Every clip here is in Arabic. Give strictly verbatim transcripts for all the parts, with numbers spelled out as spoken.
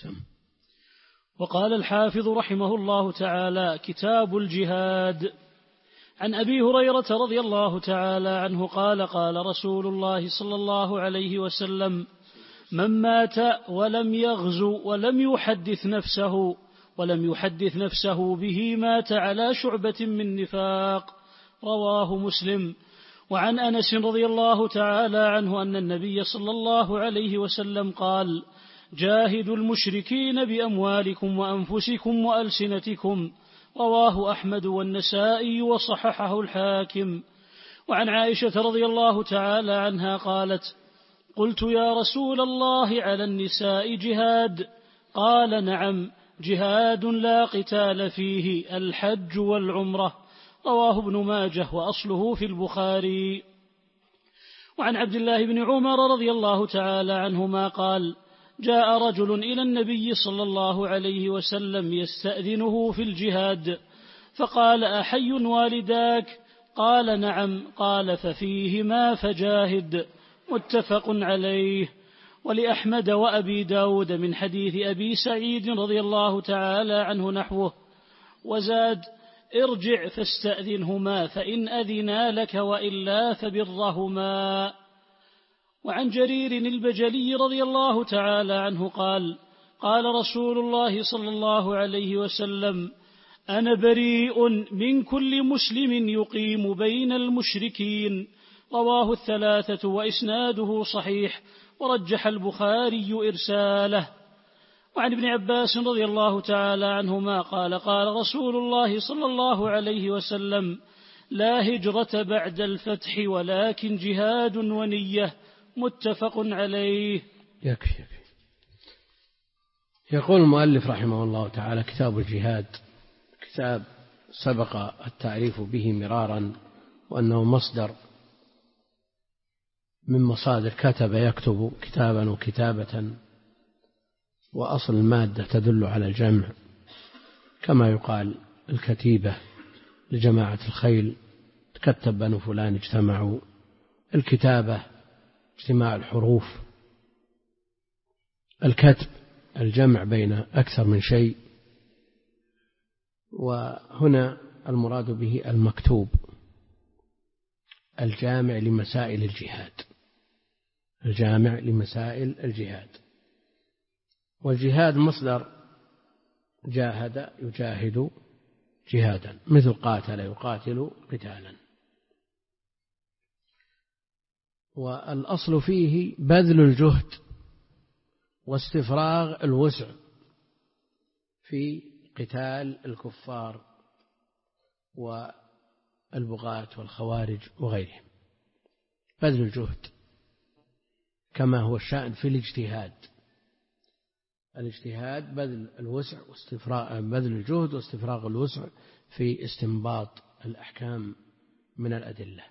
وقال الحافظ رحمه الله تعالى: كتاب الجهاد. عن أبي هريرة رضي الله تعالى عنه قال: قال رسول الله صلى الله عليه وسلم: من مات ولم يغزو ولم يحدث نفسه ولم يحدث نفسه به مات على شعبة من نفاق. رواه مسلم. وعن أنس رضي الله تعالى عنه أن النبي صلى الله عليه وسلم قال: جاهدوا المشركين بأموالكم وأنفسكم وألسنتكم. رواه أحمد والنسائي وصححه الحاكم. وعن عائشة رضي الله تعالى عنها قالت: قلت يا رسول الله على النساء جهاد؟ قال: نعم، جهاد لا قتال فيه، الحج والعمرة. رواه ابن ماجه وأصله في البخاري. وعن عبد الله بن عمر رضي الله تعالى عنهما قال: جاء رجل إلى النبي صلى الله عليه وسلم يستأذنه في الجهاد، فقال: أحي والداك؟ قال: نعم. قال: ففيهما فجاهد. متفق عليه. ولأحمد وأبي داود من حديث أبي سعيد رضي الله تعالى عنه نحوه، وزاد: ارجع فاستأذنهما فإن أذنا لك وإلا فبرهما. وعن جرير البجلي رضي الله تعالى عنه قال: قال رسول الله صلى الله عليه وسلم: أنا بريء من كل مسلم يقيم بين المشركين. رواه الثلاثة وإسناده صحيح، ورجح البخاري إرساله. وعن ابن عباس رضي الله تعالى عنهما قال: قال رسول الله صلى الله عليه وسلم: لا هجرة بعد الفتح ولكن جهاد ونية. متفق عليه. يكفي. يقول المؤلف رحمه الله تعالى: كتاب الجهاد، كتاب سبق التعريف به مرارا، وأنه مصدر من مصادر كتب يكتب كتابا وكتابة، وأصل المادة تدل على الجمع، كما يقال الكتيبة لجماعة الخيل، تكتب بنو فلان اجتمعوا. الكتابة اجتماع الحروف. الكتب الجمع بين أكثر من شيء. وهنا المراد به المكتوب الجامع لمسائل الجهاد، الجامع لمسائل الجهاد. والجهاد مصدر جاهد يجاهد جهادا، مثل قاتل يقاتل قتالا. والأصل فيه بذل الجهد واستفراغ الوسع في قتال الكفار والبغاة والخوارج وغيرهم. بذل الجهد كما هو الشأن في الاجتهاد. الاجتهاد بذل الوسع واستفراغ بذل الجهد واستفراغ الوسع في استنباط الأحكام من الأدلة.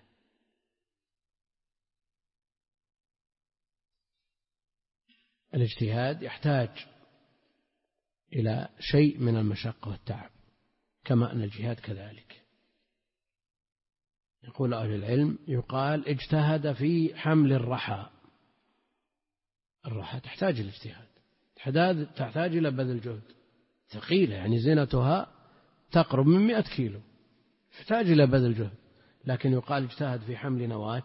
الاجتهاد يحتاج إلى شيء من المشقة والتعب، كما أن الجهاد كذلك. يقول أهل العلم: يقال اجتهد في حمل الرحى. الرحى تحتاج الاجتهاد، تحتاج إلى بذل جهد، ثقيلة، يعني زينتها تقرب من مئة كيلو، تحتاج إلى بذل جهد. لكن يقال اجتهد في حمل نواة،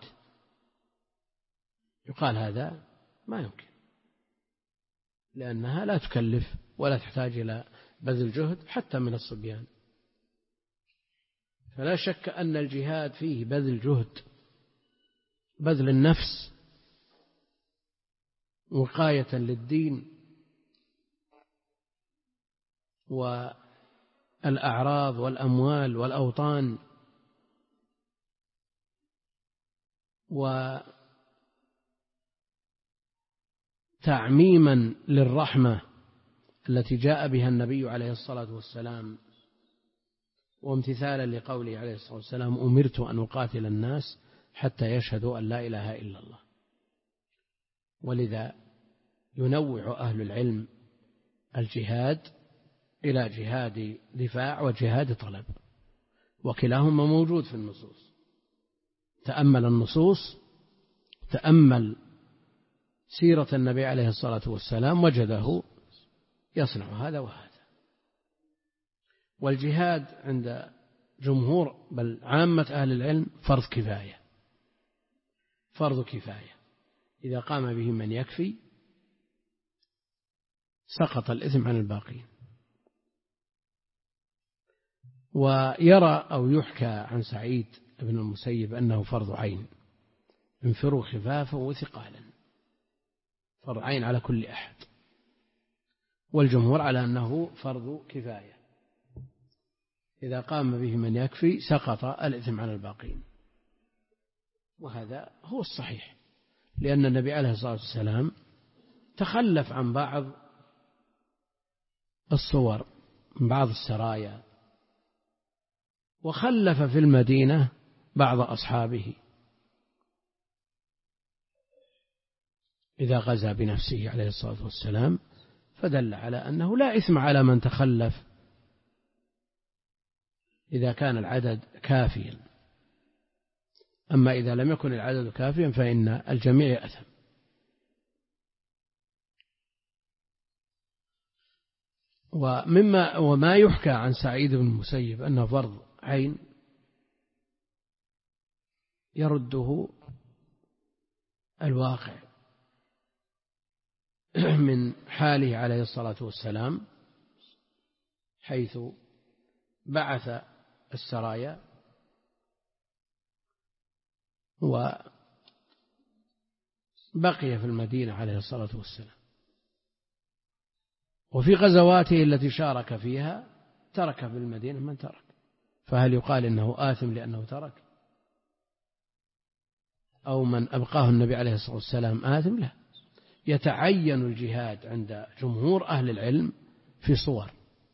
يقال هذا ما يمكن، لأنها لا تكلف ولا تحتاج إلى بذل جهد حتى من الصبيان. فلا شك أن الجهاد فيه بذل جهد، بذل النفس وقاية للدين والأعراض والأموال والأوطان، وتعميما للرحمة التي جاء بها النبي عليه الصلاة والسلام، وامتثالا لقوله عليه الصلاة والسلام: أمرت أن أقاتل الناس حتى يشهدوا أن لا إله إلا الله. ولذا ينوع أهل العلم الجهاد إلى جهاد دفاع وجهاد طلب، وكلاهما موجود في النصوص. تأمل النصوص، تأمل سيرة النبي عليه الصلاة والسلام، وجده يصنع هذا وهذا. والجهاد عند جمهور بل عامة أهل العلم فرض كفاية، فرض كفاية، إذا قام به من يكفي سقط الإثم عن الباقين. ويرى أو يحكى عن سعيد بن المسيب أنه فرض عين، انفروا خفافا وثقالا، فرض عين على كل أحد. والجمهور على أنه فرض كفاية، إذا قام به من يكفي سقط الإثم عن الباقين. وهذا هو الصحيح، لأن النبي عليه الصلاة والسلام تخلف عن بعض الصور من بعض السرايا، وخلف في المدينة بعض أصحابه إذا غزا بنفسه عليه الصلاة والسلام، فدل على أنه لا إثم على من تخلف إذا كان العدد كافيا. أما إذا لم يكن العدد كافيا فإن الجميع يأثم. ومما وما يحكى عن سعيد بن المسيب أنه فرض عين يرده الواقع من حاله عليه الصلاة والسلام، حيث بعث السرايا وبقي في المدينة عليه الصلاة والسلام، وفي غزواته التي شارك فيها ترك في المدينة من ترك. فهل يقال إنه آثم لأنه ترك، أو من أبقاه النبي عليه الصلاة والسلام آثم؟ لا، يتعين الجهاد عند جمهور أهل العلم في صور.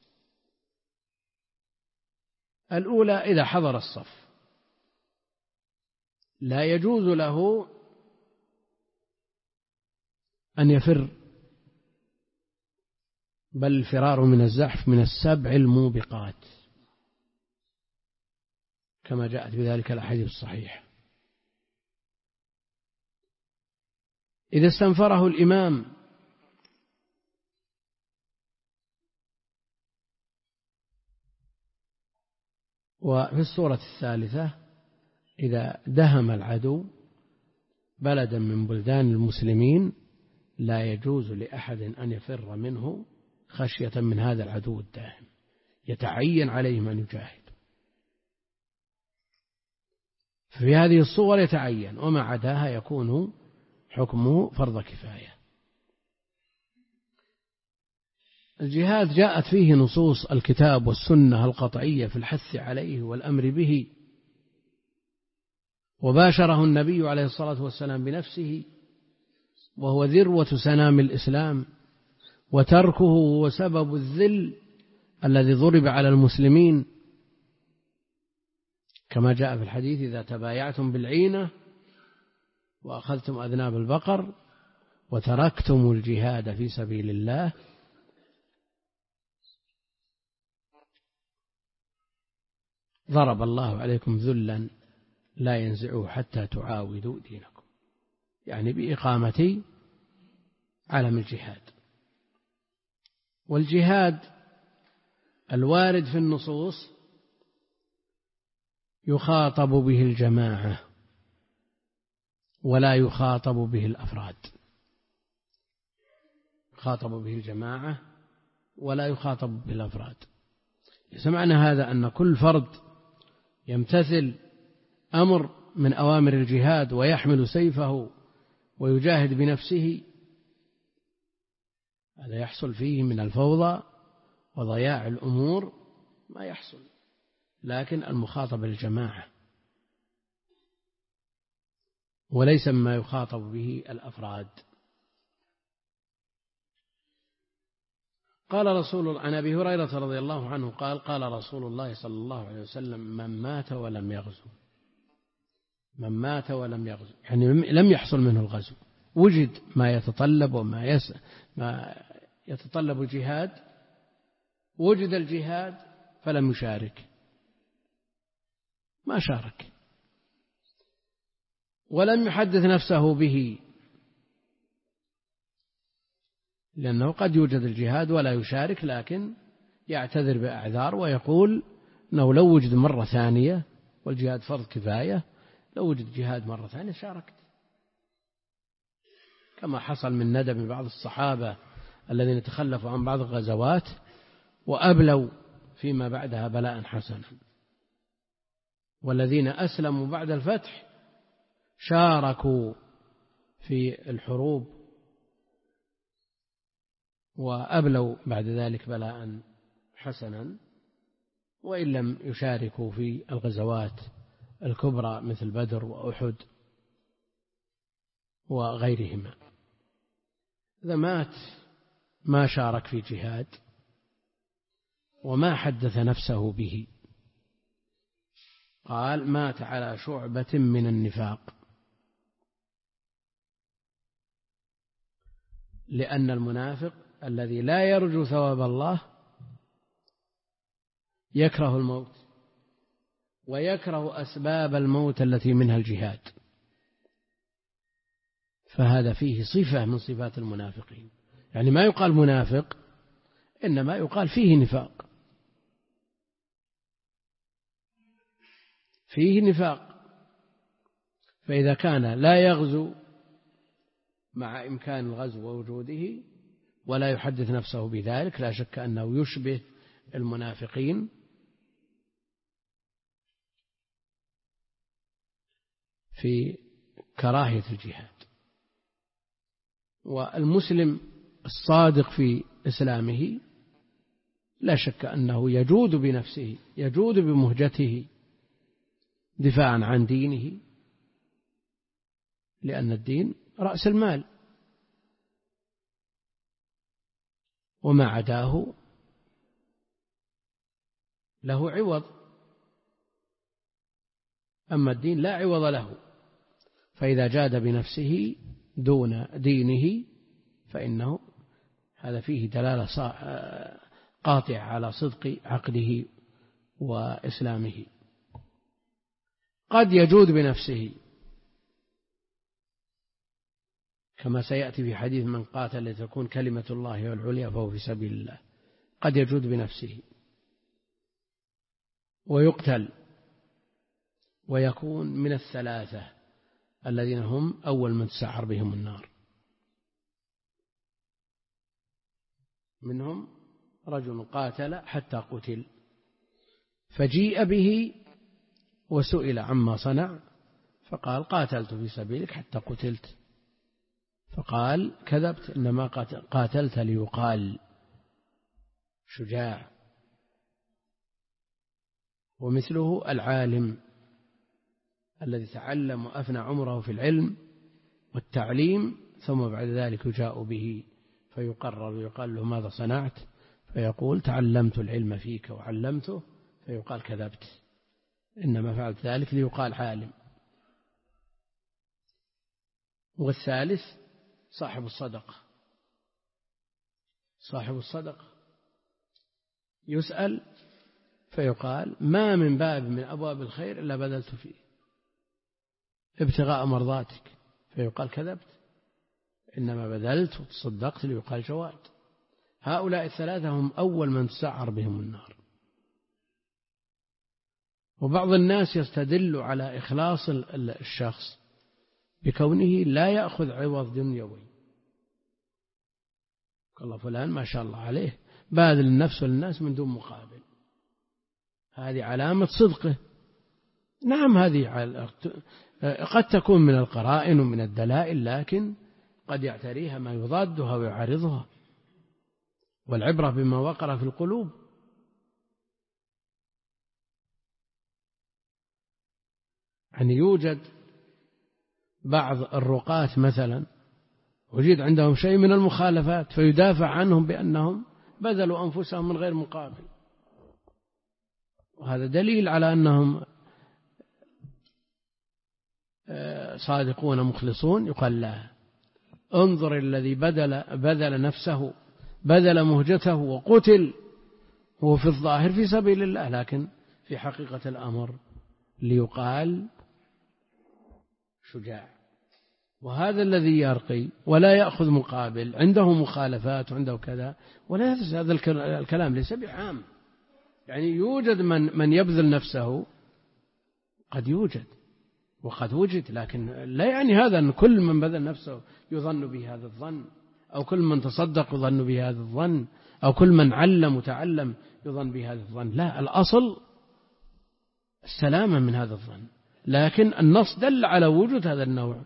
الأولى إذا حضر الصف لا يجوز له أن يفر، بل الفرار من الزحف من السبع الموبقات كما جاءت بذلك الأحاديث الصحيحة. إذا استنفره الإمام وفي الصورة الثالثة إذا دهم العدو بلدا من بلدان المسلمين لا يجوز لأحد أن يفر منه خشية من هذا العدو الداهم، يتعين عليهم أن يجاهد. في هذه الصور يتعين، وما عداها يكون حكمه فرض كفاية. الجهاد جاءت فيه نصوص الكتاب والسنة القطعية في الحث عليه والأمر به، وباشره النبي عليه الصلاة والسلام بنفسه، وهو ذروة سنام الإسلام، وتركه هو سبب الذل الذي ضرب على المسلمين، كما جاء في الحديث: إذا تبايعتم بالعينة وأخذتم أذناب البقر وتركتم الجهاد في سبيل الله ضرب الله عليكم ذلا لا ينزعه حتى تعاودوا دينكم، يعني بإقامة علم الجهاد. والجهاد الوارد في النصوص يخاطب به الجماعة ولا يخاطب به الأفراد، يخاطب به الجماعة ولا يخاطب به الأفراد. سمعنا هذا أن كل فرد يمتثل أمر من أوامر الجهاد ويحمل سيفه ويجاهد بنفسه، هذا يحصل فيه من الفوضى وضياع الأمور ما يحصل، لكن المخاطب الجماعة وليس ما يخاطب به الأفراد. قال رسول عن أبي هريرة رضي الله عنه قال: قال رسول الله صلى الله عليه وسلم: من مات ولم يغزو، من مات ولم يغزو يعني لم يحصل منه الغزو، وجد ما يتطلب وما يس ما يتطلب الجهاد، وجد الجهاد فلم يشارك، ما شارك ولم يحدث نفسه به، لأنه قد يوجد الجهاد ولا يشارك، لكن يعتذر بأعذار ويقول أنه لو وجد مرة ثانية، والجهاد فرض كفاية، لو وجد جهاد مرة ثانية شاركت، كما حصل من ندم بعض الصحابة الذين تخلفوا عن بعض الغزوات وأبلوا فيما بعدها بلاء حسنا، والذين أسلموا بعد الفتح شاركوا في الحروب وأبلوا بعد ذلك بلاء حسنا، وإن لم يشاركوا في الغزوات الكبرى مثل بدر وأحد وغيرهما. إذا مات ما شارك في جهاد وما حدث نفسه به، قال مات على شعبة من النفاق، لأن المنافق الذي لا يرجو ثواب الله يكره الموت ويكره أسباب الموت التي منها الجهاد، فهذا فيه صفة من صفات المنافقين. يعني ما يقال منافق، إنما يقال فيه نفاق، فيه نفاق. فإذا كان لا يغزو مع إمكان الغزو ووجوده ولا يحدث نفسه بذلك، لا شك أنه يشبه المنافقين في كراهية الجهاد. والمسلم الصادق في إسلامه لا شك أنه يجود بنفسه، يجود بمهجته دفاعا عن دينه، لأن الدين رأس المال، وما عداه له عوض، أما الدين لا عوض له. فإذا جاد بنفسه دون دينه فإنه هذا فيه دلالة قاطعة على صدق عقده وإسلامه. قد يجود بنفسه كما سيأتي في حديث من قاتل لتكون كلمة الله والعليا فهو في سبيل الله، قد يجود بنفسه ويقتل ويكون من الثلاثة الذين هم أول من تسعر بهم النار. منهم رجل قاتل حتى قتل، فجيء به وسئل عما صنع فقال قاتلت في سبيلك حتى قتلت، فقال كذبت، إنما قاتلت ليقال شجاع. ومثله العالم الذي تعلم وأفنى عمره في العلم والتعليم، ثم بعد ذلك يجاء به فيقرر ويقال له ماذا صنعت، فيقول تعلمت العلم فيك وعلمته، فيقال كذبت، إنما فعلت ذلك ليقال عالم. والثالث صاحب الصدقة، صاحب الصدقة يسأل فيقال ما من باب من أبواب الخير إلا بذلت فيه ابتغاء مرضاتك، فيقال كذبت، إنما بذلت وتصدقت ليقال جواد. هؤلاء الثلاثة هم أول من تسعر بهم النار. وبعض الناس يستدل على إخلاص الشخص بكونه لا يأخذ عوض دنيوي، قال فلان ما شاء الله عليه باذل النفس والناس من دون مقابل، هذه علامة صدقه. نعم هذه قد تكون من القرائن ومن الدلائل، لكن قد يعتريها ما يضادها ويعارضها، والعبرة بما وقر في القلوب. يعني يوجد بعض الرقاة مثلا وجد عندهم شيء من المخالفات فيدافع عنهم بأنهم بذلوا أنفسهم من غير مقابل، وهذا دليل على أنهم صادقون مخلصون. يقال لا، انظر الذي بذل بذل نفسه بذل مهجته وقتل هو في الظاهر في سبيل الله، لكن في حقيقة الأمر ليقال شجاع. وهذا الذي يرقي ولا يأخذ مقابل، عنده مخالفات وعنده كذا، ولا هذا الكلام ليس بعام. يعني يوجد من من يبذل نفسه، قد يوجد وقد وجد، لكن لا يعني هذا أن كل من بذل نفسه يظن به هذا الظن، أو كل من تصدق يظن به هذا الظن، أو كل من علم وتعلم يظن به هذا الظن. لا، الأصل السلامة من هذا الظن، لكن النص دل على وجود هذا النوع.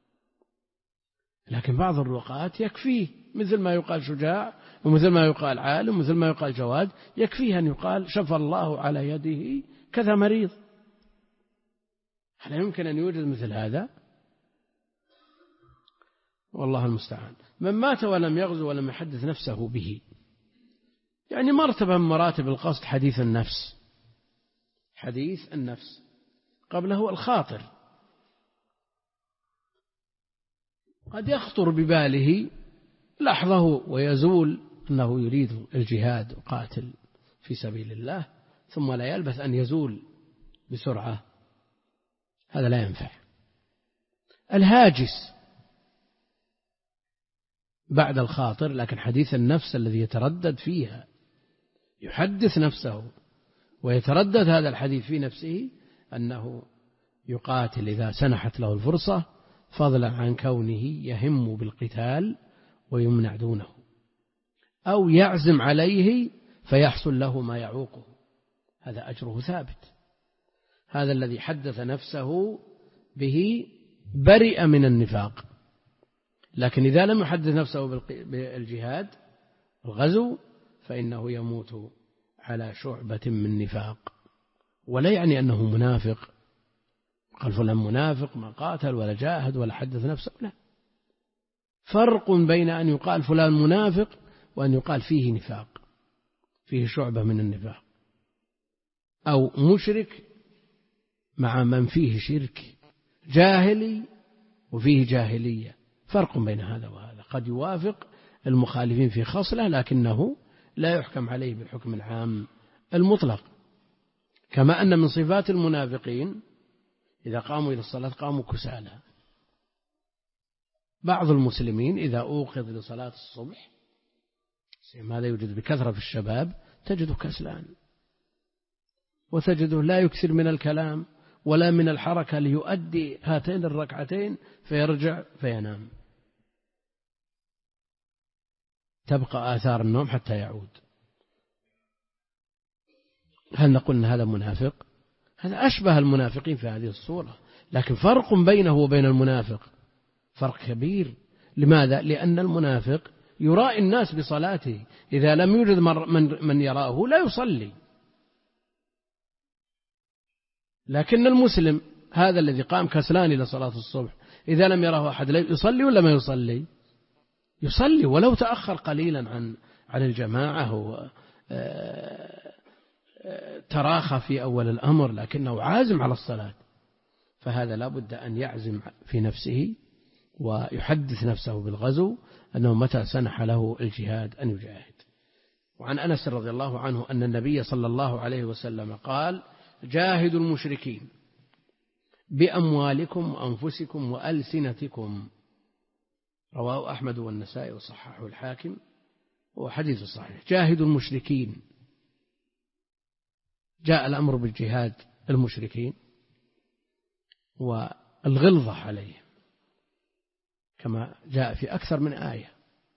لكن بعض الرقاة يكفيه، مثل ما يقال شجاع، ومثل ما يقال عالم، ومثل ما يقال جواد، يكفيه أن يقال شفى الله على يده كذا مريض. هل يمكن أن يوجد مثل هذا؟ والله المستعان. من مات ولم يغزو ولم يحدث نفسه به، يعني مرتبة من مراتب القصد حديث النفس. حديث النفس قبله الخاطر، قد يخطر بباله لحظة ويزول أنه يريد الجهاد وقاتل في سبيل الله، ثم لا يلبث أن يزول بسرعة، هذا لا ينفع. الهاجس بعد الخاطر، لكن حديث النفس الذي يتردد فيها، يحدث نفسه ويتردد هذا الحديث في نفسه أنه يقاتل إذا سنحت له الفرصة، فضلا عن كونه يهم بالقتال ويمنع دونه، أو يعزم عليه فيحصل له ما يعوقه، هذا أجره ثابت. هذا الذي حدث نفسه به برئ من النفاق. لكن إذا لم يحدث نفسه بالجهاد الغزو فإنه يموت على شعبة من نفاق، ولا يعني أنه منافق، قال فلان منافق ما قاتل ولا جاهد ولا حدث نفسه، لا. فرق بين أن يقال فلان منافق وأن يقال فيه نفاق، فيه شعبة من النفاق، أو مشرك مع من فيه شرك، جاهلي وفيه جاهلية، فرق بين هذا وهذا. قد يوافق المخالفين في خصلة لكنه لا يحكم عليه بالحكم العام المطلق. كما أن من صفات المنافقين إذا قاموا إلى الصلاة قاموا كسالى. بعض المسلمين إذا أوقظ لصلاة الصبح، هذا يوجد بكثرة في الشباب، تجده كسلان، وتجده لا يكثر من الكلام ولا من الحركة ليؤدي هاتين الركعتين، فيرجع فينام، تبقى آثار النوم حتى يعود. هل نقول أن هذا منافق؟ هذا أشبه المنافقين في هذه الصورة، لكن فرق بينه وبين المنافق فرق كبير. لماذا؟ لأن المنافق يرائي الناس بصلاته، إذا لم يوجد من, من يراه لا يصلي. لكن المسلم هذا الذي قام كسلان إلى صلاة الصبح، إذا لم يراه أحد يصلي ولا ما يصلي؟ يصلي ولو تأخر قليلا عن عن الجماعة وتراخى في أول الأمر، لكنه عازم على الصلاة. فهذا لا بد أن يعزم في نفسه ويحدث نفسه بالغزو، أنه متى سنح له الجهاد أن يجاهد. وعن أنس رضي الله عنه أن النبي صلى الله عليه وسلم قال: جاهدوا المشركين بأموالكم وأنفسكم وألسنتكم. رواه أحمد والنسائي وصححه الحاكم، وهو حديث صحيح. جاهدوا المشركين، جاء الأمر بالجهاد المشركين والغلظة عليهم كما جاء في أكثر من آية.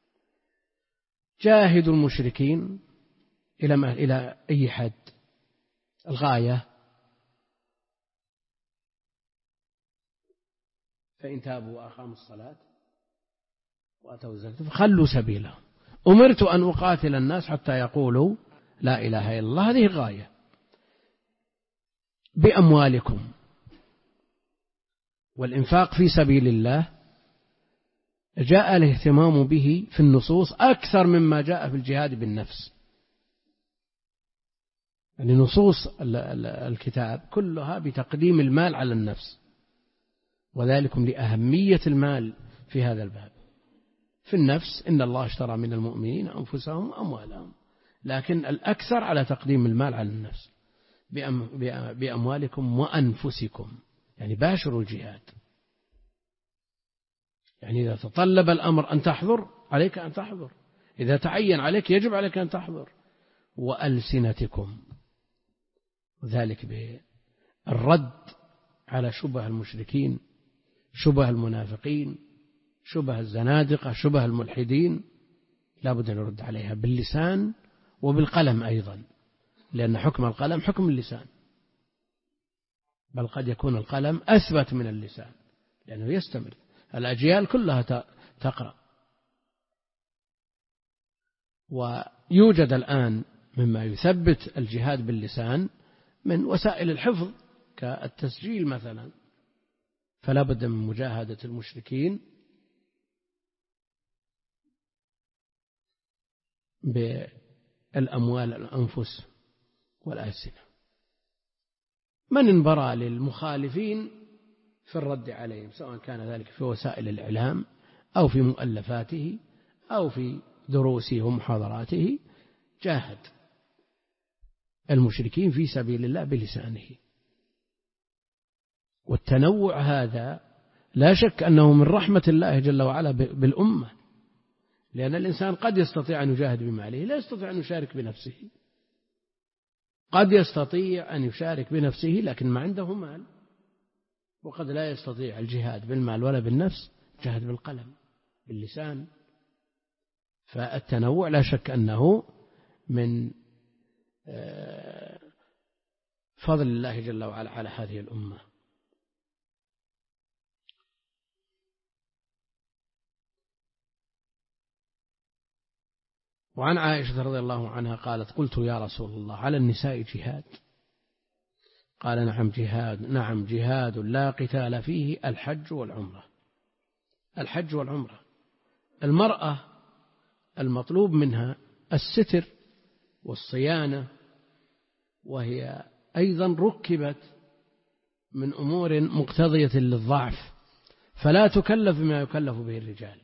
جاهدوا المشركين إلى ما إلى أي حد؟ الغاية فإن تابوا وأقاموا الصلاة وأتوا الزكاة فخلوا سبيلهم. أمرت أن أقاتل الناس حتى يقولوا لا إله إلا الله، هذه غاية. بأموالكم، والإنفاق في سبيل الله جاء الاهتمام به في النصوص أكثر مما جاء في الجهاد بالنفس. يعني نصوص الكتاب كلها بتقديم المال على النفس، وذلكم لأهمية المال في هذا الباب. في النفس إن الله اشترى من المؤمنين أنفسهم وأموالهم، لكن الأكثر على تقديم المال على النفس. بأموالكم وأنفسكم، يعني باشروا الجهاد. يعني إذا تطلب الأمر أن تحضر عليك أن تحضر، إذا تعين عليك يجب عليك أن تحضر. وألسنتكم، ذلك بالرد على شبه المشركين، شبه المنافقين، شبه الزنادقة، شبه الملحدين، لا بد أن نرد عليها باللسان وبالقلم أيضا، لأن حكم القلم حكم اللسان، بل قد يكون القلم أثبت من اللسان لأنه يستمر، الأجيال كلها تقرأ. ويوجد الآن مما يثبت الجهاد باللسان من وسائل الحفظ كالتسجيل مثلا، فلا بد من مجاهدة المشركين بالأموال الأنفس والألسنة. من انبرى للمخالفين في الرد عليهم، سواء كان ذلك في وسائل الإعلام أو في مؤلفاته أو في دروسه ومحاضراته، جاهد المشركين في سبيل الله بلسانه. والتنوع هذا لا شك أنه من رحمة الله جل وعلا بالأمة، لأن الإنسان قد يستطيع أن يجاهد بماله، لا يستطيع أن يشارك بنفسه. قد يستطيع أن يشارك بنفسه لكن ما عنده مال، وقد لا يستطيع الجهاد بالمال ولا بالنفس، جهد بالقلم باللسان. فالتنوع لا شك أنه من فضل الله جل وعلا على هذه الأمة. وعن عائشة رضي الله عنها قالت: قلت يا رسول الله على النساء جهاد؟ قال: نعم جهاد نعم جهاد لا قتال فيه الحج والعمرة. الحج والعمرة، المرأة المطلوب منها الستر والصيانة، وهي أيضا ركبت من أمور مقتضية للضعف، فلا تكلف بما يكلف به الرجال.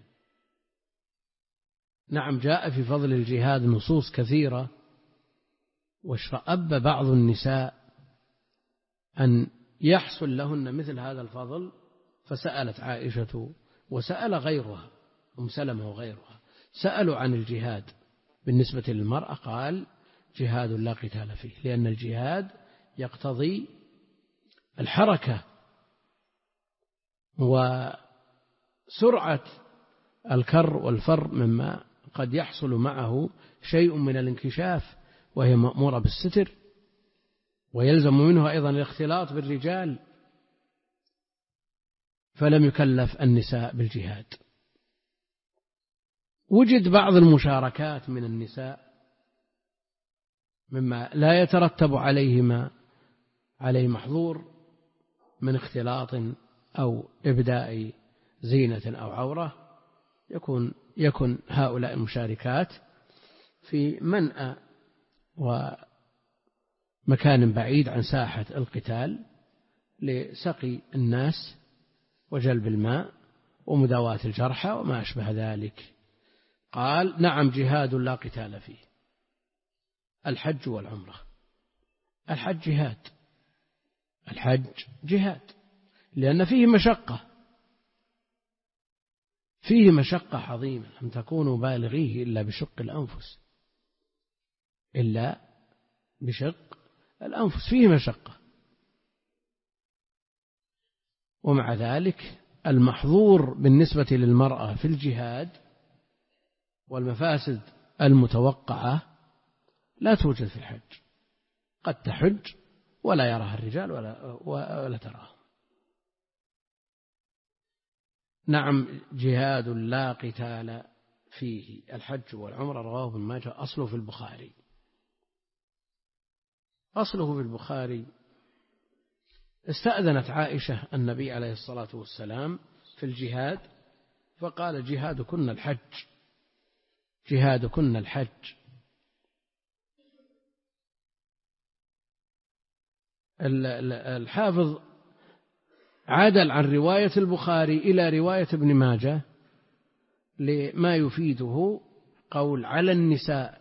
نعم جاء في فضل الجهاد نصوص كثيرة، واشرأب بعض النساء أن يحصل لهن مثل هذا الفضل، فسألت عائشة وسأل غيرها أم سلمة وغيرها، سألوا عن الجهاد بالنسبة للمرأة، قال: جهاد لا قتال فيه، لأن الجهاد يقتضي الحركة وسرعة الكر والفر مما قد يحصل معه شيء من الانكشاف، وهي مأمورة بالستر، ويلزم منه أيضا الاختلاط بالرجال، فلم يكلف النساء بالجهاد. وجد بعض المشاركات من النساء مما لا يترتب عليهما عليه محظور من اختلاط أو إبداء زينة أو عورة، يكون يكن هؤلاء المشاركات في منأى ومكان بعيد عن ساحة القتال لسقي الناس وجلب الماء ومداواة الجرحى وما أشبه ذلك. قال: نعم جهاد لا قتال فيه الحج والعمرة. الحج جهاد، الحج جهاد لأن فيه مشقة، فيه مشقة عظيمة، لم تكونوا بالغيه إلا بشق الأنفس، إلا بشق الأنفس، فيه مشقة. ومع ذلك المحظور بالنسبة للمرأة في الجهاد والمفاسد المتوقعة لا توجد في الحج، قد تحج ولا يراها الرجال ولا, ولا تراها. نعم جهاد لا قتال فيه الحج والعمرة، رواه ابن ماجه، أصله في البخاري. أصله في البخاري. استأذنت عائشة النبي عليه الصلاة والسلام في الجهاد، فقال: جهادكن الحج، جهادكن الحج. الحافظ عدل عن رواية البخاري إلى رواية ابن ماجه لما يفيده قول على النساء،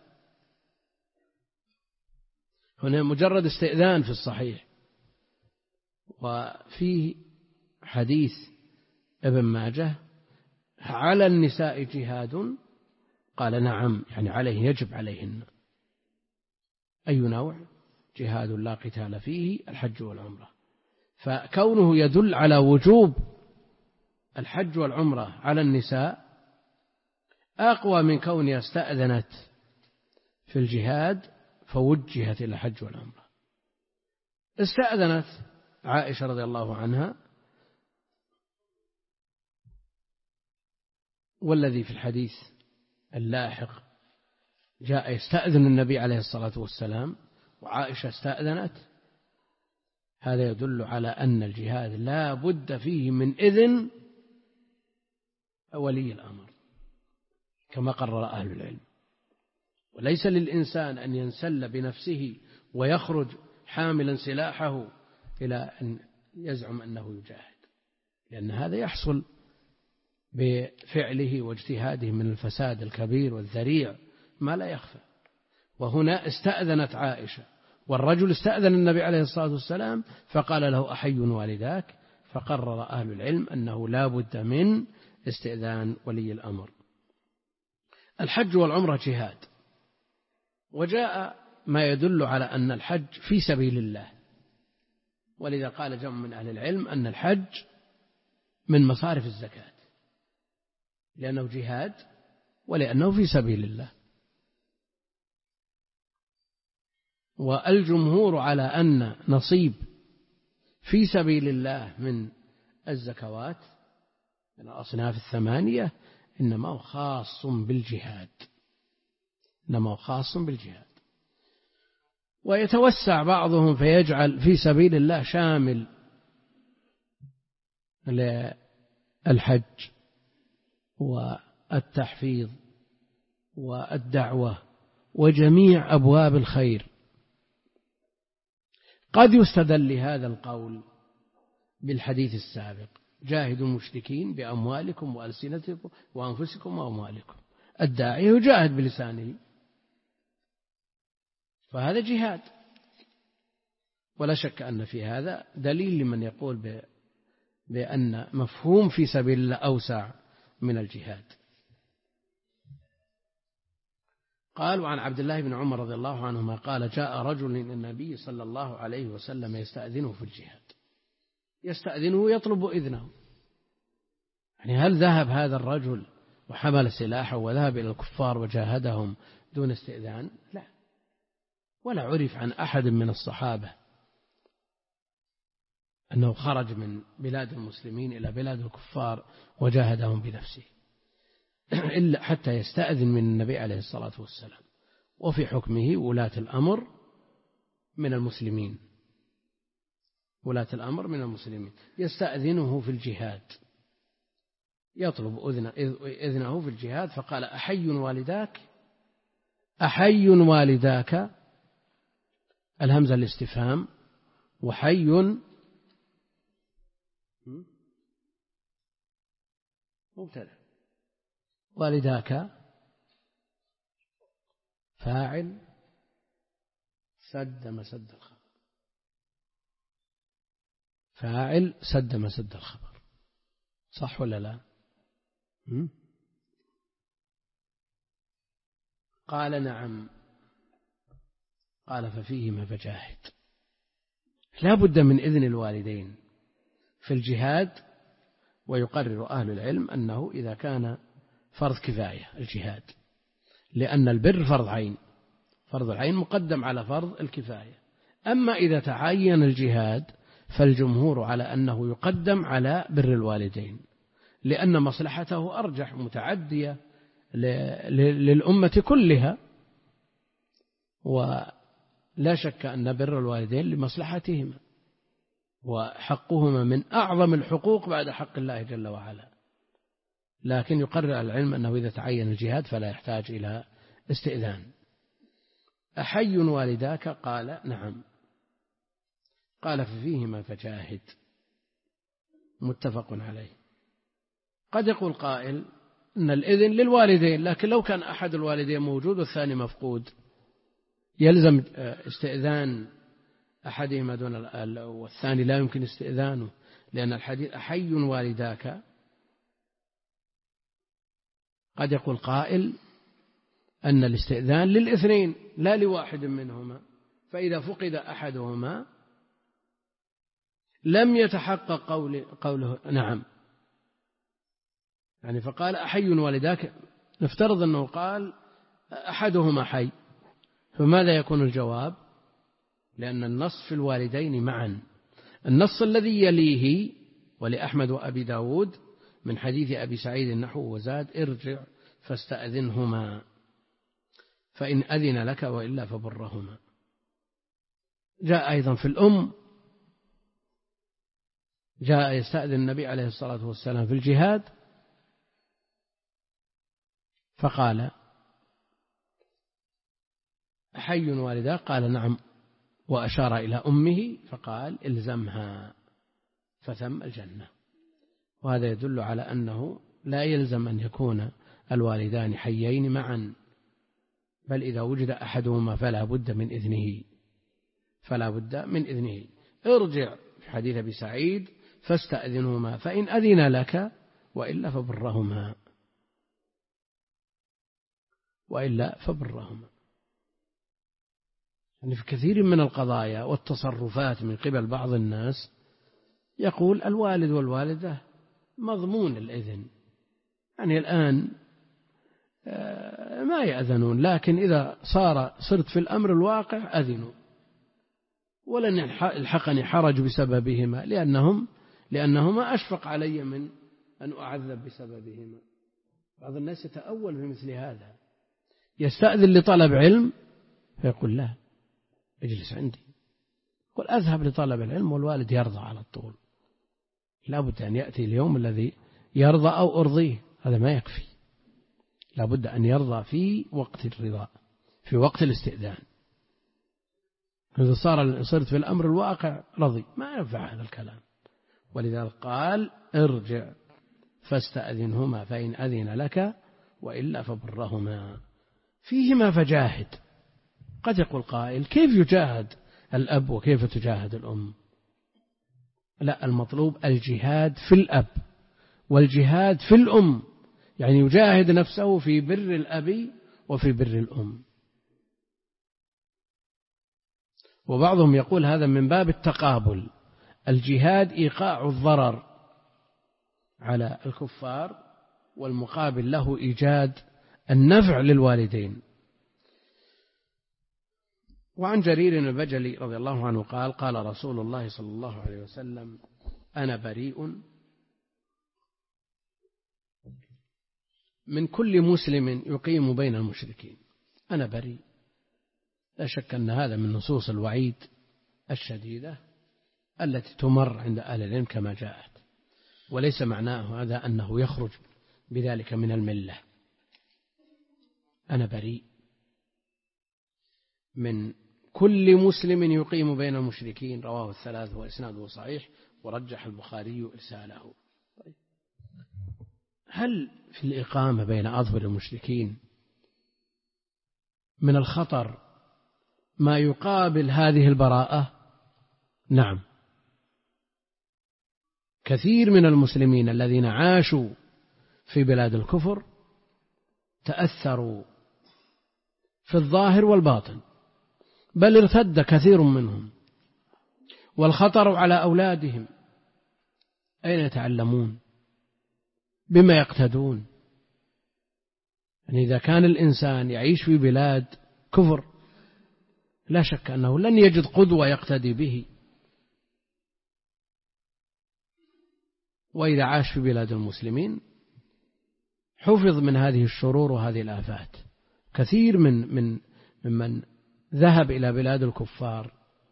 هنا مجرد استئذان في الصحيح. وفيه حديث ابن ماجه على النساء جهاد؟ قال نعم، يعني عليه يجب عليهن. أي نوع؟ جهاد لا قتال فيه الحج والعمرة. فكونه يدل على وجوب الحج والعمرة على النساء أقوى من كونها استأذنت في الجهاد فوجهت إلى الحج والعمرة. استأذنت عائشة رضي الله عنها، والذي في الحديث اللاحق جاء يستأذن النبي عليه الصلاة والسلام وعائشة استأذنت، هذا يدل على أن الجهاد لا بد فيه من إذن ولي الأمر كما قرر أهل العلم. وليس للإنسان أن ينسل بنفسه ويخرج حاملا سلاحه إلى أن يزعم أنه يجاهد، لأن هذا يحصل بفعله واجتهاده من الفساد الكبير والذريع ما لا يخفى. وهنا استأذنت عائشة والرجل استأذن النبي عليه الصلاة والسلام فقال له أحي والداك، فقرر أهل العلم أنه لا بد من استئذان ولي الأمر. الحج والعمرة جهاد، وجاء ما يدل على أن الحج في سبيل الله، ولذا قال جمع من أهل العلم أن الحج من مصارف الزكاة، لأنه جهاد ولأنه في سبيل الله. والجمهور على أن نصيب في سبيل الله من الزكوات من الأصناف الثمانية إنما هو خاص بالجهاد، إنما هو خاص بالجهاد. ويتوسع بعضهم فيجعل في سبيل الله شامل للحج والتحفيظ والدعوة وجميع أبواب الخير. قد يستدل لهذا القول بالحديث السابق: جاهدوا المشركين بأموالكم وألسنتكم وأنفسكم وأموالكم. الداعي يجاهد بلسانه، فهذا جهاد، ولا شك أن في هذا دليل لمن يقول بأن مفهوم في سبيل الله أوسع من الجهاد. قال: وعن عبد الله بن عمر رضي الله عنهما قال: جاء رجل إلى النبي صلى الله عليه وسلم يستأذنه في الجهاد، يستأذنه يطلب إذنه. يعني هل ذهب هذا الرجل وحمل سلاحه وذهب إلى الكفار وجاهدهم دون استئذان؟ لا، ولا عرف عن أحد من الصحابة أنه خرج من بلاد المسلمين إلى بلاد الكفار وجاهدهم بنفسه إلا حتى يستأذن من النبي عليه الصلاة والسلام. وفي حكمه ولاة الأمر من المسلمين، ولاة الأمر من المسلمين يستأذنه في الجهاد، يطلب إذنه في الجهاد. فقال: أحي والداك؟ أحي والداك الهمزة الاستفهام، وحي مبتدأ، والداك فاعل سد مسد الخبر، فاعل سد مسد الخبر، صح ولا لا؟ م? قال: نعم. قال: ففيهما فجاهد. لا بد من إذن الوالدين في الجهاد. ويقرر أهل العلم أنه إذا كان فرض كفاية الجهاد، لأن البر فرض عين، فرض العين مقدم على فرض الكفاية. أما إذا تعين الجهاد فالجمهور على أنه يقدم على بر الوالدين، لأن مصلحته أرجح متعدية للأمة كلها، ولا شك أن بر الوالدين لمصلحتهما، وحقهما من أعظم الحقوق بعد حق الله جل وعلا. لكن يقرر العلم أنه إذا تعين الجهاد فلا يحتاج إلى استئذان. أحي والداك؟ قال: نعم. قال: ففيهما فجاهد. متفق عليه. قد يقول قائل أن الإذن للوالدين، لكن لو كان أحد الوالدين موجود والثاني مفقود يلزم استئذان أحدهما دون والثاني لا يمكن استئذانه، لأن الحديث أحي والداك قد يقول قائل أن الاستئذان للاثنين لا لواحد منهما، فإذا فقد أحدهما لم يتحقق قول قوله نعم، يعني فقال أحي والداك، نفترض أنه قال أحدهما حي، فماذا يكون الجواب؟ لأن النص في الوالدين معا. النص الذي يليه ولأحمد وأبي داود من حديث أبي سعيد النحو وزاد ارجع فاستأذنهما فإن أذن لك وإلا فبرهما. جاء أيضا في الأم، جاء يستأذن النبي عليه الصلاة والسلام في الجهاد فقال أحي والداك؟ قال نعم، وأشار إلى أمه فقال الزمها فثم الجنة. وهذا يدل على أنه لا يلزم أن يكون الوالدان حيين معا، بل إذا وجد أحدهما فلا بد من إذنه فلا بد من إذنه. ارجع في حديث أبي سعيد فاستأذنهما فإن أذن لك وإلا فبرهما وإلا فبرهما. يعني في كثير من القضايا والتصرفات من قبل بعض الناس يقول الوالد والوالدة مضمون الإذن، يعني الآن ما يأذنون، لكن إذا صار صرت في الأمر الواقع أذنوا، ولن يلحقني حرج بسببهما لأنهم لأنهما أشفق علي من أن أعذب بسببهما. بعض الناس يتأول في مثل هذا، يستأذن لطلب علم فيقول لا اجلس عندي، قل أذهب لطلب العلم والوالد يرضى على الطول. لا بد أن يأتي اليوم الذي يرضى أو أرضيه، هذا ما يكفي، لا بد أن يرضى في وقت الرضا، في وقت الاستئذان. إذا صار صرت في الأمر الواقع رضي، ما ينفع هذا الكلام. ولذلك قال ارجع فاستأذنهما فإن أذن لك وإلا فبرهما. فيهما فجاهد. قد يقول قائل كيف يجاهد الأب وكيف تجاهد الأم؟ لا، المطلوب الجهاد في الأب والجهاد في الأم، يعني يجاهد نفسه في بر الأب وفي بر الأم. وبعضهم يقول هذا من باب التقابل، الجهاد إيقاع الضرر على الكفار والمقابل له إيجاد النفع للوالدين. وعن جرير البجلي رضي الله عنه قال قال رسول الله صلى الله عليه وسلم أنا بريء من كل مسلم يقيم بين المشركين. أنا بريء، لا شك أن هذا من نصوص الوعيد الشديدة التي تمر عند أهل العلم كما جاءت، وليس معناه هذا أنه يخرج بذلك من الملة. أنا بريء من كل مسلم يقيم بين المشركين، رواه الثلاثة وإسناده صحيح، ورجح البخاري إرساله. هل في الإقامة بين أظهر المشركين من الخطر ما يقابل هذه البراءة؟ نعم، كثير من المسلمين الذين عاشوا في بلاد الكفر تأثروا في الظاهر والباطن، بل ارتد كثير منهم، والخطر على أولادهم. أين يتعلمون؟ بما يقتدون؟ يعني إذا كان الإنسان يعيش في بلاد كفر لا شك أنه لن يجد قدوة يقتدي به، وإذا عاش في بلاد المسلمين حفظ من هذه الشرور وهذه الآفات. كثير من من ممن ذهب إلى بلاد الكفار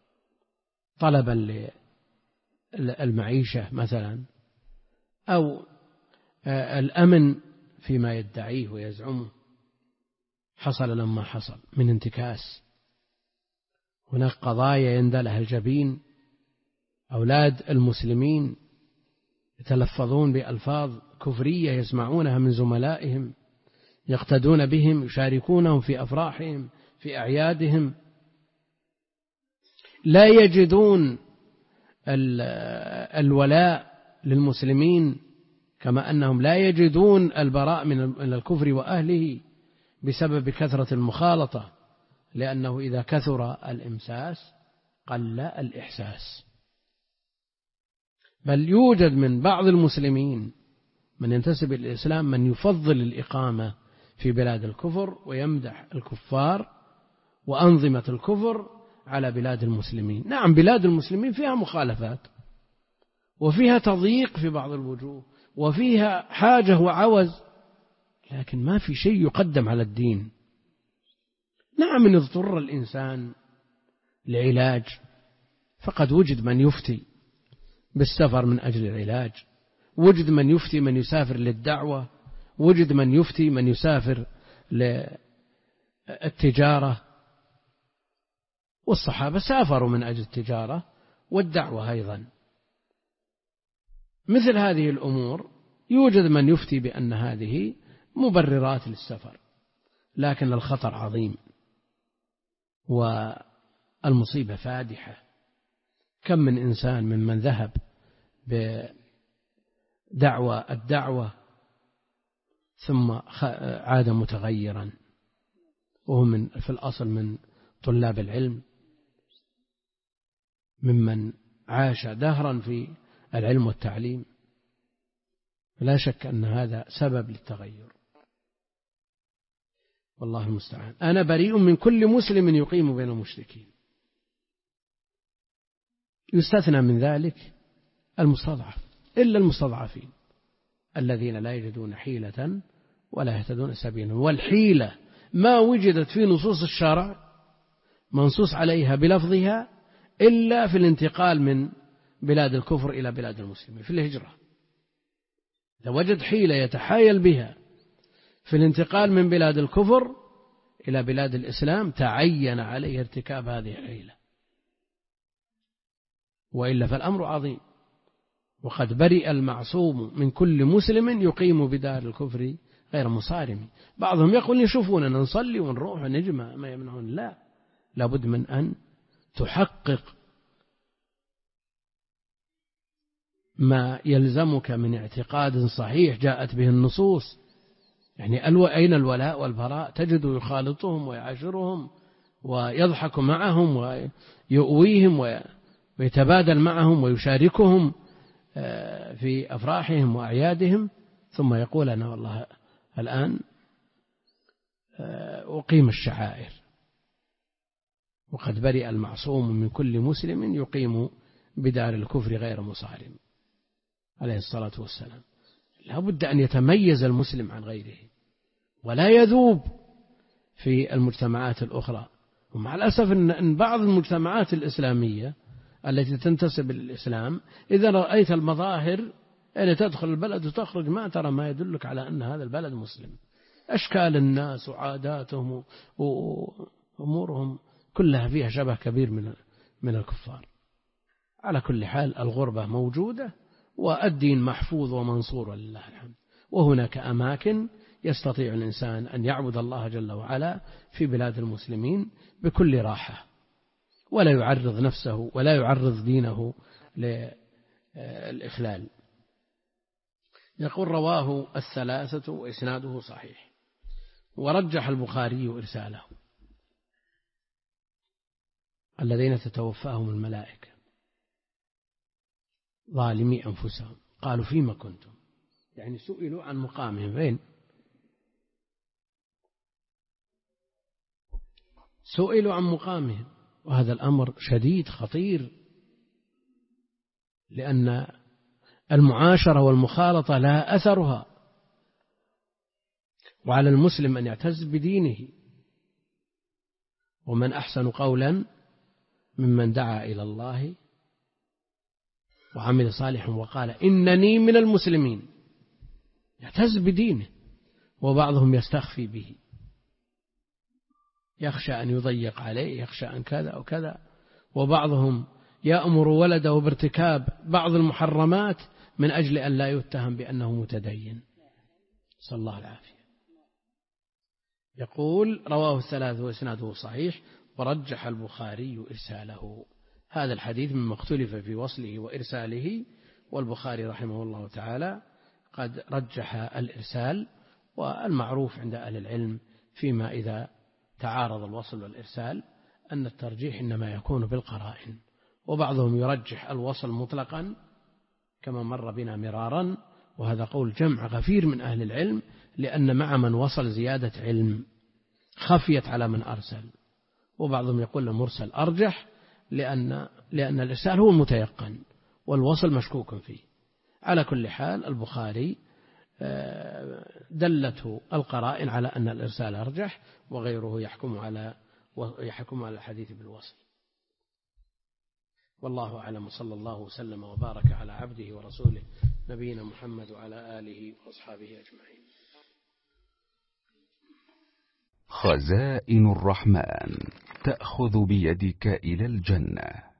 طلبا للمعيشة مثلا أو الأمن فيما يدعيه ويزعمه، حصل لما حصل من انتكاس. هناك قضايا يندلها الجبين، أولاد المسلمين يتلفظون بألفاظ كفرية يسمعونها من زملائهم، يقتدون بهم، يشاركونهم في أفراحهم في أعيادهم، لا يجدون الولاء للمسلمين كما أنهم لا يجدون البراء من الكفر وأهله بسبب كثرة المخالطة، لأنه إذا كثر الإمساس قل الإحساس. بل يوجد من بعض المسلمين من ينتسب إلى الإسلام من يفضل الإقامة في بلاد الكفر ويمدح الكفار وأنظمة الكفر على بلاد المسلمين. نعم، بلاد المسلمين فيها مخالفات وفيها تضييق في بعض الوجوه وفيها حاجة وعوز، لكن ما في شيء يقدم على الدين. نعم، إن اضطر الإنسان لعلاج فقد وجد من يفتي بالسفر من أجل العلاج، وجد من يفتي من يسافر للدعوة، وجد من يفتي من يسافر للتجارة، والصحابة سافروا من أجل التجارة والدعوة أيضا. مثل هذه الأمور يوجد من يفتي بأن هذه مبررات للسفر، لكن الخطر عظيم والمصيبة فادحة. كم من إنسان ممن ذهب بدعوة الدعوة ثم عاد متغيرا، وهو من في الأصل من طلاب العلم، ممن عاش دهرا في العلم والتعليم. لا شك أن هذا سبب للتغير، والله المستعان. أنا بريء من كل مسلم يقيم بين المشركين، يستثنى من ذلك المستضعف، إلا المستضعفين الذين لا يجدون حيلة ولا يهتدون سبيلا. والحيلة ما وجدت في نصوص الشرع منصوص عليها بلفظها إلا في الانتقال من بلاد الكفر إلى بلاد المسلمين في الهجرة. لو وجد حيلة يتحايل بها في الانتقال من بلاد الكفر إلى بلاد الإسلام تعين عليه ارتكاب هذه الحيلة، وإلا فالأمر عظيم. وقد برئ المعصوم من كل مسلم يقيم بدار الكفر غير مصارم. بعضهم يقول يشوفوننا نصلي ونروح ونجمع ما يمنعون. لا، لابد من أن تحقق ما يلزمك من اعتقاد صحيح جاءت به النصوص. يعني أين الولاء والبراء؟ تجد يخالطهم ويعاشرهم ويضحك معهم ويؤويهم ويتبادل معهم ويشاركهم في أفراحهم وأعيادهم، ثم يقول أنا والله الآن أقيم الشعائر. وقد برئ المعصوم من كل مسلم يقيم بدار الكفر غير مصارم عليه الصلاة والسلام. لا بد أن يتميز المسلم عن غيره ولا يذوب في المجتمعات الأخرى. ومع الأسف أن بعض المجتمعات الإسلامية التي تنتسب للإسلام إذا رأيت المظاهر أن تدخل البلد وتخرج ما ترى ما يدلك على أن هذا البلد مسلم. أشكال الناس وعاداتهم وأمورهم كلها فيها شبه كبير من من الكفار. على كل حال الغربة موجودة والدين محفوظ ومنصور ولله الحمد. وهناك أماكن يستطيع الإنسان أن يعبد الله جل وعلا في بلاد المسلمين بكل راحة، ولا يعرض نفسه ولا يعرض دينه للإخلال. يقول رواه الثلاثة وإسناده صحيح، ورجح البخاري إرساله. الذين تتوفاهم الملائكة ظالمي أنفسهم قالوا فيما كنتم، يعني سئلوا عن مقامهم فين؟ سئلوا عن مقامهم. وهذا الأمر شديد خطير، لأن المعاشرة والمخالطة لها أثرها، وعلى المسلم أن يعتز بدينه. ومن أحسن قولا ممن دعا إلى الله وعمل صالحا وقال إنني من المسلمين. يعتز بدينه، وبعضهم يستخفي به، يخشى أن يضيق عليه، يخشى أن كذا أو كذا. وبعضهم يأمر ولده بارتكاب بعض المحرمات من أجل أن لا يتهم بأنه متدين، صلى الله العافية. يقول رواه الثلاثة وإسناده صحيح، ورجح البخاري إرساله. هذا الحديث مما اختلف في وصله وإرساله، والبخاري رحمه الله تعالى قد رجح الإرسال. والمعروف عند أهل العلم فيما إذا تعارض الوصل والإرسال أن الترجيح إنما يكون بالقرائن، وبعضهم يرجح الوصل مطلقا كما مر بنا مرارا، وهذا قول جمع غفير من أهل العلم، لأن مع من وصل زيادة علم خفيت على من أرسل. وبعضهم يقول المرسل أرجح لأن, لأن الإرسال هو المتيقن والوصل مشكوك فيه. على كل حال البخاري دلته القرائن على أن الإرسال أرجح، وغيره يحكم على يحكم على الحديث بالوصل. والله أعلم، صلى الله وسلم وبارك على عبده ورسوله نبينا محمد وعلى آله وأصحابه أجمعين. خزائن الرحمن تأخذ بيدك إلى الجنة.